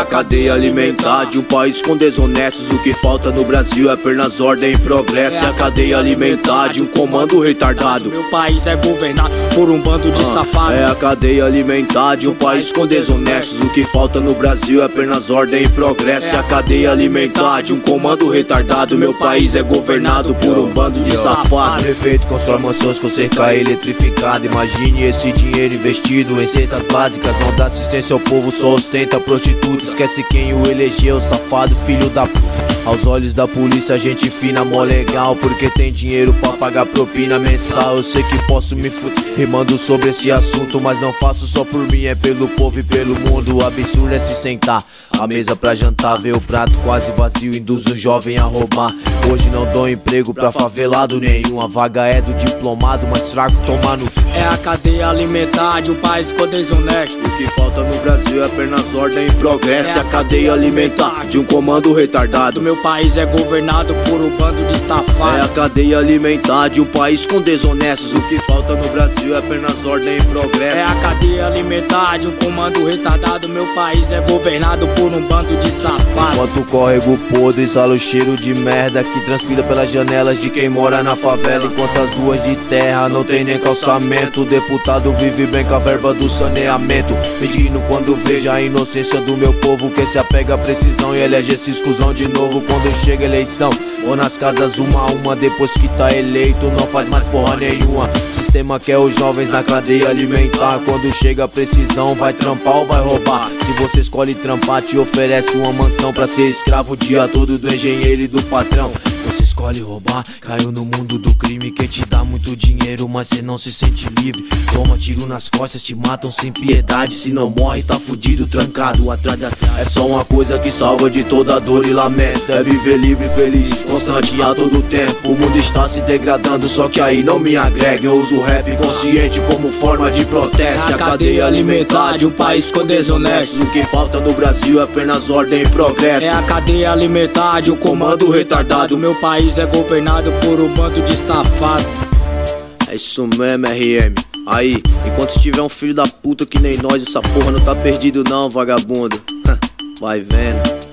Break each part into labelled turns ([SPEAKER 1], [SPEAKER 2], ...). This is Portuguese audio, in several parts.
[SPEAKER 1] a cadeia alimentar de um país com desonestos. O que falta no Brasil é apenas ordem e progresso. É a cadeia alimentar de um comando retardado.
[SPEAKER 2] Meu país é governado por um bando de safados.
[SPEAKER 1] É a cadeia alimentar de um país com desonestos. O que falta no Brasil é apenas ordem e progresso. É a cadeia alimentar de um comando retardado. Meu país é governado por um bando de safados.
[SPEAKER 3] Prefeito constrói mansões com cerca eletrificada. Imagine esse dinheiro investido em cestas básicas. Não dá assistência ao povo, só ostenta prostituta. Esquece quem o elegeu, safado, filho da puta. Aos olhos da polícia, gente fina, mó legal, porque tem dinheiro pra pagar propina mensal. Eu sei que posso me fuder rimando sobre esse assunto, mas não faço só por mim, é pelo povo e pelo mundo. O absurdo é se sentar à mesa pra jantar, ver o prato quase vazio, induz um jovem a roubar. Hoje não dou emprego pra favelado nenhum. A vaga é do diplomado, mas fraco toma no...
[SPEAKER 2] É a cadeia alimentar de um país com desonesto.
[SPEAKER 1] O que falta no Brasil é apenas ordem e progresso. É a cadeia alimentar de um comando retardado.
[SPEAKER 2] Meu país é governado por um bando de safados.
[SPEAKER 1] É a cadeia alimentar de um país com desonestos. O que falta no Brasil é apenas ordem e progresso.
[SPEAKER 2] É a cadeia alimentar de um comando retardado. Meu país é governado por um bando de safados.
[SPEAKER 3] Enquanto o córrego podre exala o cheiro de merda que transpira pelas janelas de quem mora na favela. Enquanto as ruas de terra não tem nem calçamento, o deputado vive bem com a verba do saneamento. Pedindo quando veja a inocência do meu povo, que se apega à precisão e elege esse escusão de novo. Quando chega a eleição, ou nas casas uma a uma, depois que tá eleito não faz mais porra nenhuma. Sistema quer os jovens na cadeia alimentar. Quando chega a precisão, vai trampar ou vai roubar? Se você escolhe trampar, te oferece uma mansão pra ser escravo o dia todo do engenheiro e do patrão. Você escolhe roubar, caiu no mundo do crime. Quem te dá muito dinheiro, mas cê não se sente livre. Toma tiro nas costas, te matam sem piedade. Se não morre, tá fudido, trancado atrás das grades. É só uma coisa que salva de toda dor e lamento, é viver livre, feliz, constante a todo tempo. O mundo está se degradando, só que aí não me agrega. Eu uso o rap consciente como forma de protesto.
[SPEAKER 2] É a cadeia alimentar de um país com desonestos.
[SPEAKER 1] O que falta no Brasil é apenas ordem e progresso.
[SPEAKER 2] É a cadeia alimentar de um comando retardado. Meu país é governado por um bando de safados.
[SPEAKER 1] É isso mesmo, RM. Aí, enquanto tiver um filho da puta que nem nós, essa porra não tá perdido não, vagabundo. Vai vendo.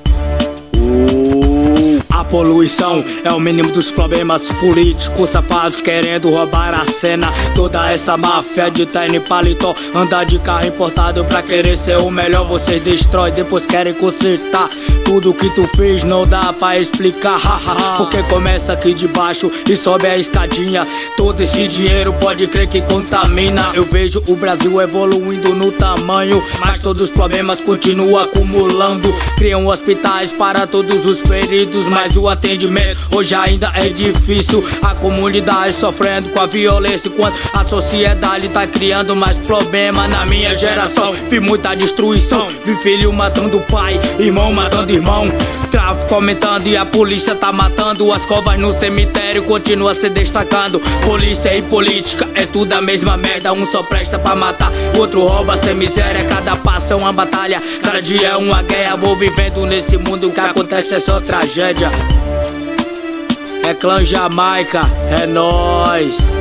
[SPEAKER 2] A poluição é o mínimo dos problemas políticos. Safados querendo roubar a cena. Toda essa máfia de terno e paletó anda de carro importado pra querer ser o melhor. Vocês destrói, depois querem consertar. Tudo que tu fez não dá pra explicar. Porque começa aqui de baixo e sobe a escadinha. Todo esse dinheiro pode crer que contamina. Eu vejo o Brasil evoluindo no tamanho, mas todos os problemas continuam acumulando. Criam hospitais para todos os feridos, mas o atendimento hoje ainda é difícil. A comunidade sofrendo com a violência, enquanto a sociedade tá criando mais problema. Na minha geração vi muita destruição, vi filho matando pai, irmão matando irmão, tráfico aumentando e a polícia tá matando. As covas no cemitério continua se destacando. Polícia e política é tudo a mesma merda. Um só presta pra matar, o outro rouba sem miséria. Cada passo é uma batalha, cada dia é uma guerra. Vou vivendo nesse mundo, o que acontece é só tragédia. É clã Jamaica, é nóis.